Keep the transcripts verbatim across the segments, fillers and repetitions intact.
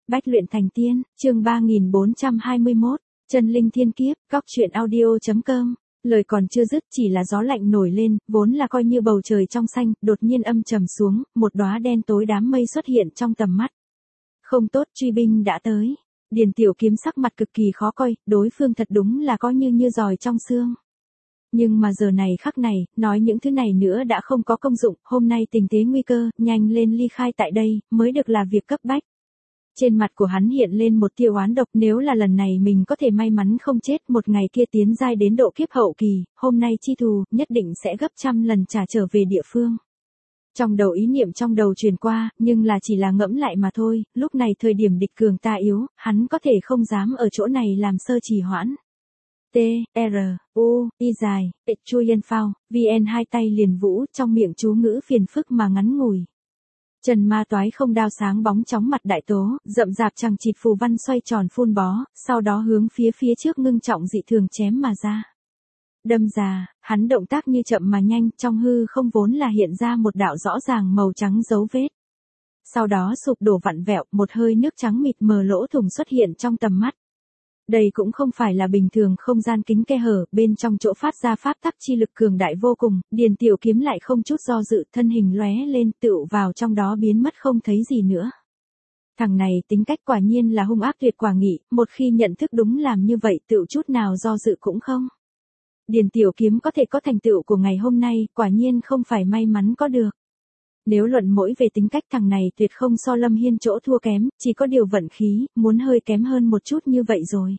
Bách luyện thành tiên, chương ba nghìn bốn trăm hai mươi mốt, chân linh thiên kiếp, góc truyện audio.com. Lời còn chưa dứt chỉ là gió lạnh nổi lên, vốn là coi như bầu trời trong xanh, đột nhiên âm trầm xuống, một đóa đen tối đám mây xuất hiện trong tầm mắt. Không tốt, truy binh đã tới. Điền Tiểu Kiếm sắc mặt cực kỳ khó coi, đối phương thật đúng là có như như giòi trong xương. Nhưng mà giờ này khắc này, nói những thứ này nữa đã không có công dụng, hôm nay tình thế nguy cơ, nhanh lên ly khai tại đây, mới được là việc cấp bách. Trên mặt của hắn hiện lên một tia oán độc, nếu là lần này mình có thể may mắn không chết, một ngày kia tiến giai đến độ kiếp hậu kỳ, hôm nay chi thù, nhất định sẽ gấp trăm lần trả trở về địa phương. Trong đầu ý niệm trong đầu truyền qua, nhưng là chỉ là ngẫm lại mà thôi, lúc này thời điểm địch cường ta yếu, hắn có thể không dám ở chỗ này làm sơ trì hoãn. T, R, U, Y dài, Chu Yên Phao, V N hai tay liền vũ, trong miệng chú ngữ phiền phức mà ngắn ngủi. Trần ma toái không đao sáng bóng chóng mặt đại tố, rậm rạp chằng chịt phù văn xoay tròn phun bó, sau đó hướng phía phía trước ngưng trọng dị thường chém mà ra. Đâm ra, hắn động tác như chậm mà nhanh, trong hư không vốn là hiện ra một đạo rõ ràng màu trắng dấu vết. Sau đó sụp đổ vặn vẹo, một hơi nước trắng mịt mờ lỗ thủng xuất hiện trong tầm mắt. Đây cũng không phải là bình thường không gian kính khe hở, bên trong chỗ phát ra pháp tắc chi lực cường đại vô cùng, Điền Tiểu Kiếm lại không chút do dự, thân hình lóe lên, tựu vào trong đó biến mất không thấy gì nữa. Thằng này tính cách quả nhiên là hung ác tuyệt quả nghị, một khi nhận thức đúng làm như vậy tựu chút nào do dự cũng không. Điền Tiểu Kiếm có thể có thành tựu của ngày hôm nay, quả nhiên không phải may mắn có được. Nếu luận mỗi về tính cách thằng này tuyệt không so Lâm Hiên chỗ thua kém, chỉ có điều vận khí, muốn hơi kém hơn một chút như vậy rồi.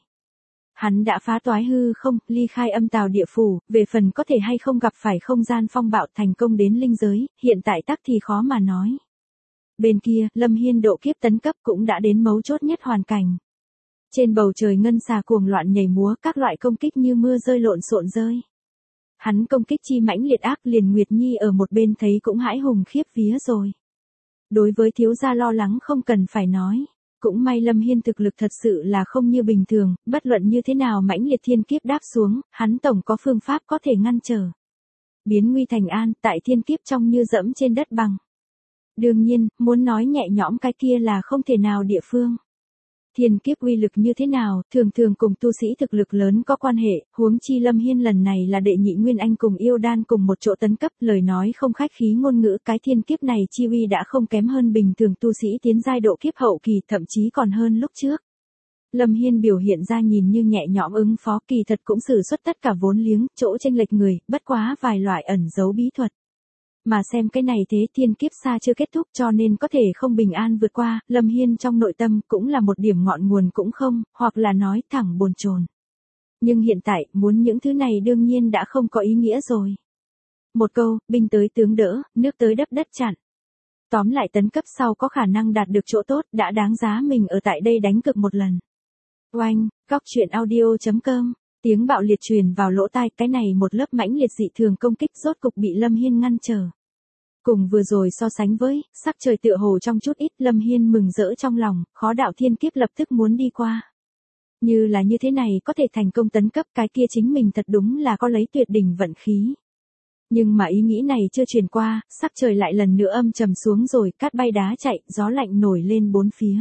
Hắn đã phá toái hư không, ly khai âm tào địa phủ, về phần có thể hay không gặp phải không gian phong bạo thành công đến linh giới, hiện tại tắc thì khó mà nói. Bên kia, Lâm Hiên độ kiếp tấn cấp cũng đã đến mấu chốt nhất hoàn cảnh. Trên bầu trời ngân xà cuồng loạn nhảy múa, các loại công kích như mưa rơi lộn xộn rơi. Hắn công kích chi mãnh liệt ác, liền Nguyệt Nhi ở một bên thấy cũng hãi hùng khiếp vía rồi. Đối với thiếu gia lo lắng không cần phải nói. Cũng may Lâm Hiên thực lực thật sự là không như bình thường, bất luận như thế nào mãnh liệt thiên kiếp đáp xuống, hắn tổng có phương pháp có thể ngăn trở. Biến nguy thành an, tại thiên kiếp trong như dẫm trên đất bằng. Đương nhiên, muốn nói nhẹ nhõm cái kia là không thể nào địa phương. Thiên kiếp uy lực như thế nào, thường thường cùng tu sĩ thực lực lớn có quan hệ, huống chi Lâm Hiên lần này là đệ nhị Nguyên Anh cùng yêu đan cùng một chỗ tấn cấp, lời nói không khách khí ngôn ngữ, cái thiên kiếp này chi uy đã không kém hơn bình thường tu sĩ tiến giai độ kiếp hậu kỳ, thậm chí còn hơn lúc trước. Lâm Hiên biểu hiện ra nhìn như nhẹ nhõm ứng phó, kỳ thật cũng sử xuất tất cả vốn liếng, chỗ chênh lệch người, bất quá vài loại ẩn giấu bí thuật. Mà xem cái này thế thiên kiếp xa chưa kết thúc cho nên có thể không bình an vượt qua, Lâm Hiên trong nội tâm cũng là một điểm ngọn nguồn cũng không, hoặc là nói thẳng bồn chồn. Nhưng hiện tại, muốn những thứ này đương nhiên đã không có ý nghĩa rồi. Một câu, binh tới tướng đỡ, nước tới đắp đất chặn. Tóm lại tấn cấp sau có khả năng đạt được chỗ tốt, đã đáng giá mình ở tại đây đánh cực một lần. Oanh, góc truyện audio.com. Tiếng bạo liệt truyền vào lỗ tai, cái này một lớp mãnh liệt dị thường công kích rốt cục bị Lâm Hiên ngăn trở. Cùng vừa rồi so sánh với, sắc trời tựa hồ trong chút ít, Lâm Hiên mừng rỡ trong lòng, khó đạo thiên kiếp lập tức muốn đi qua. Như là như thế này có thể thành công tấn cấp, cái kia chính mình thật đúng là có lấy tuyệt đỉnh vận khí. Nhưng mà ý nghĩ này chưa truyền qua, sắc trời lại lần nữa âm trầm xuống rồi, cát bay đá chạy, gió lạnh nổi lên bốn phía.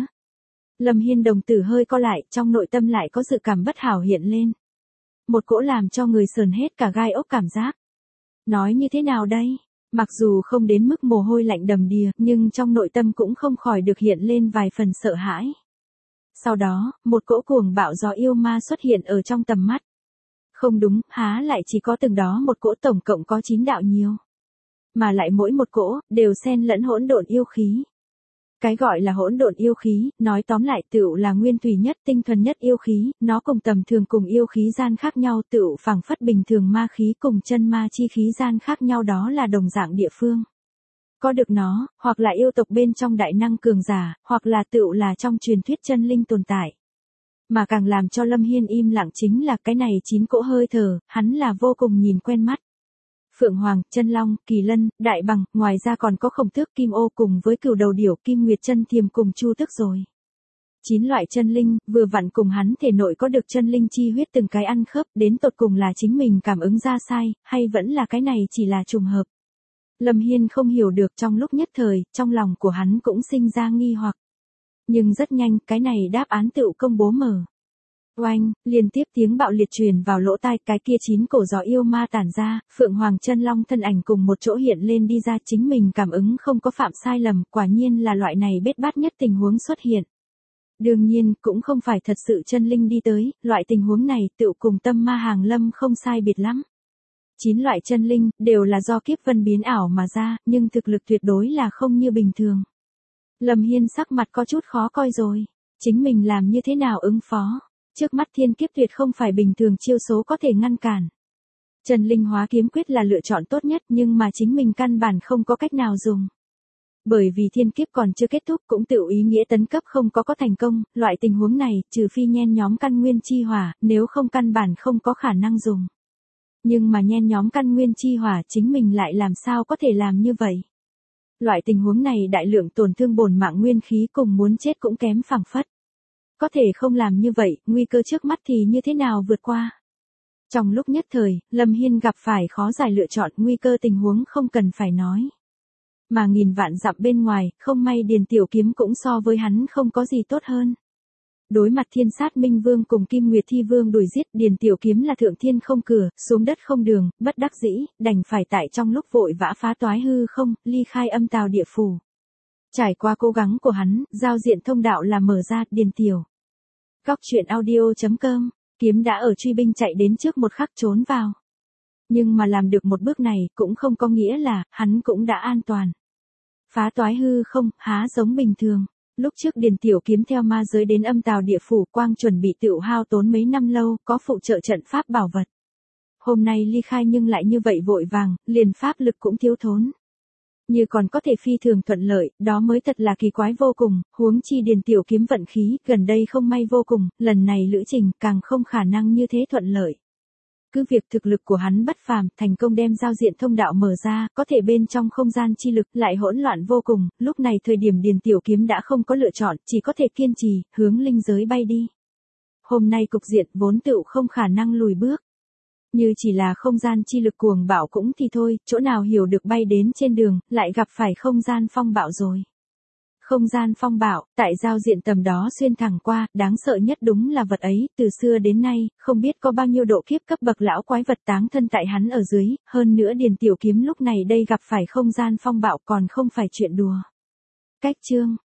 Lâm Hiên đồng tử hơi co lại, trong nội tâm lại có dự cảm bất hảo hiện lên. Một cỗ làm cho người sờn hết cả gai ốc cảm giác. Nói như thế nào đây? Mặc dù không đến mức mồ hôi lạnh đầm đìa, nhưng trong nội tâm cũng không khỏi được hiện lên vài phần sợ hãi. Sau đó, một cỗ cuồng bạo gió yêu ma xuất hiện ở trong tầm mắt. Không đúng, há lại chỉ có từng đó một cỗ, tổng cộng có chín đạo nhiều. Mà lại mỗi một cỗ, đều xen lẫn hỗn độn yêu khí. Cái gọi là hỗn độn yêu khí, nói tóm lại tựu là nguyên thủy nhất, tinh thuần nhất yêu khí, nó cùng tầm thường cùng yêu khí gian khác nhau, tựu phảng phất bình thường ma khí cùng chân ma chi khí gian khác nhau, đó là đồng dạng địa phương. Có được nó, hoặc là yêu tộc bên trong đại năng cường giả, hoặc là tựu là trong truyền thuyết chân linh tồn tại. Mà càng làm cho Lâm Hiên im lặng chính là cái này chín cỗ hơi thở, hắn là vô cùng nhìn quen mắt. Phượng Hoàng, Chân Long, Kỳ Lân, Đại Bằng, ngoài ra còn có Khổng Tước, Kim Ô cùng với Cửu Đầu Điểu, Kim Nguyệt Chân Thiềm cùng Chu Tước rồi. Chín loại chân linh, vừa vặn cùng hắn thể nội có được chân linh chi huyết từng cái ăn khớp, đến tột cùng là chính mình cảm ứng ra sai, hay vẫn là cái này chỉ là trùng hợp. Lâm Hiên không hiểu được, trong lúc nhất thời, trong lòng của hắn cũng sinh ra nghi hoặc. Nhưng rất nhanh, cái này đáp án tựu công bố mở. Oanh, liên tiếp tiếng bạo liệt truyền vào lỗ tai, cái kia chín cổ gió yêu ma tản ra, Phượng Hoàng Chân Long thân ảnh cùng một chỗ hiện lên đi ra, chính mình cảm ứng không có phạm sai lầm, quả nhiên là loại này bết bát nhất tình huống xuất hiện. Đương nhiên, cũng không phải thật sự chân linh đi tới, loại tình huống này tựu cùng tâm ma hàng lâm không sai biệt lắm. Chín loại chân linh, đều là do kiếp vân biến ảo mà ra, nhưng thực lực tuyệt đối là không như bình thường. Lâm Hiên sắc mặt có chút khó coi rồi, chính mình làm như thế nào ứng phó, trước mắt thiên kiếp tuyệt không phải bình thường chiêu số có thể ngăn cản. Chân linh hóa kiếm quyết là lựa chọn tốt nhất nhưng mà chính mình căn bản không có cách nào dùng. Bởi vì thiên kiếp còn chưa kết thúc cũng tự ý nghĩa tấn cấp không có có thành công, loại tình huống này, trừ phi nhen nhóm căn nguyên chi hỏa, nếu không căn bản không có khả năng dùng. Nhưng mà nhen nhóm căn nguyên chi hỏa chính mình lại làm sao có thể làm như vậy. Loại tình huống này đại lượng tổn thương bổn mạng nguyên khí cùng muốn chết cũng kém phẳng phất. Có thể không làm như vậy, nguy cơ trước mắt thì như thế nào vượt qua. Trong lúc nhất thời, Lâm Hiên gặp phải khó giải lựa chọn, nguy cơ tình huống không cần phải nói. Mà nghìn vạn dặm bên ngoài, không may Điền Tiểu Kiếm cũng so với hắn không có gì tốt hơn. Đối mặt Thiên Sát Minh Vương cùng Kim Nguyệt Thi Vương đuổi giết, Điền Tiểu Kiếm là thượng thiên không cửa, xuống đất không đường, bất đắc dĩ, đành phải tại trong lúc vội vã phá toái hư không, ly khai âm tào địa phủ. Trải qua cố gắng của hắn, giao diện thông đạo là mở ra, Điền Tiểu. Góc truyện audio chấm com, kiếm đã ở truy binh chạy đến trước một khắc trốn vào. Nhưng mà làm được một bước này, cũng không có nghĩa là, hắn cũng đã an toàn. Phá toái hư không, há giống bình thường. Lúc trước Điền Tiểu Kiếm theo ma giới đến âm tào địa phủ, quang chuẩn bị tựu hao tốn mấy năm lâu, có phụ trợ trận pháp bảo vật. Hôm nay ly khai nhưng lại như vậy vội vàng, liền pháp lực cũng thiếu thốn. Như còn có thể phi thường thuận lợi, đó mới thật là kỳ quái vô cùng, huống chi Điền Tiểu Kiếm vận khí, gần đây không may vô cùng, lần này lữ trình càng không khả năng như thế thuận lợi. Cứ việc thực lực của hắn bất phàm, thành công đem giao diện thông đạo mở ra, có thể bên trong không gian chi lực lại hỗn loạn vô cùng, lúc này thời điểm Điền Tiểu Kiếm đã không có lựa chọn, chỉ có thể kiên trì, hướng linh giới bay đi. Hôm nay cục diện vốn tựu không khả năng lùi bước. Như chỉ là không gian chi lực cuồng bạo cũng thì thôi, chỗ nào hiểu được bay đến trên đường, lại gặp phải không gian phong bạo rồi. Không gian phong bạo, tại giao diện tầm đó xuyên thẳng qua, đáng sợ nhất đúng là vật ấy, từ xưa đến nay, không biết có bao nhiêu độ kiếp cấp bậc lão quái vật táng thân tại hắn ở dưới, hơn nữa Điền Tiểu Kiếm lúc này đây gặp phải không gian phong bạo còn không phải chuyện đùa. Cách chương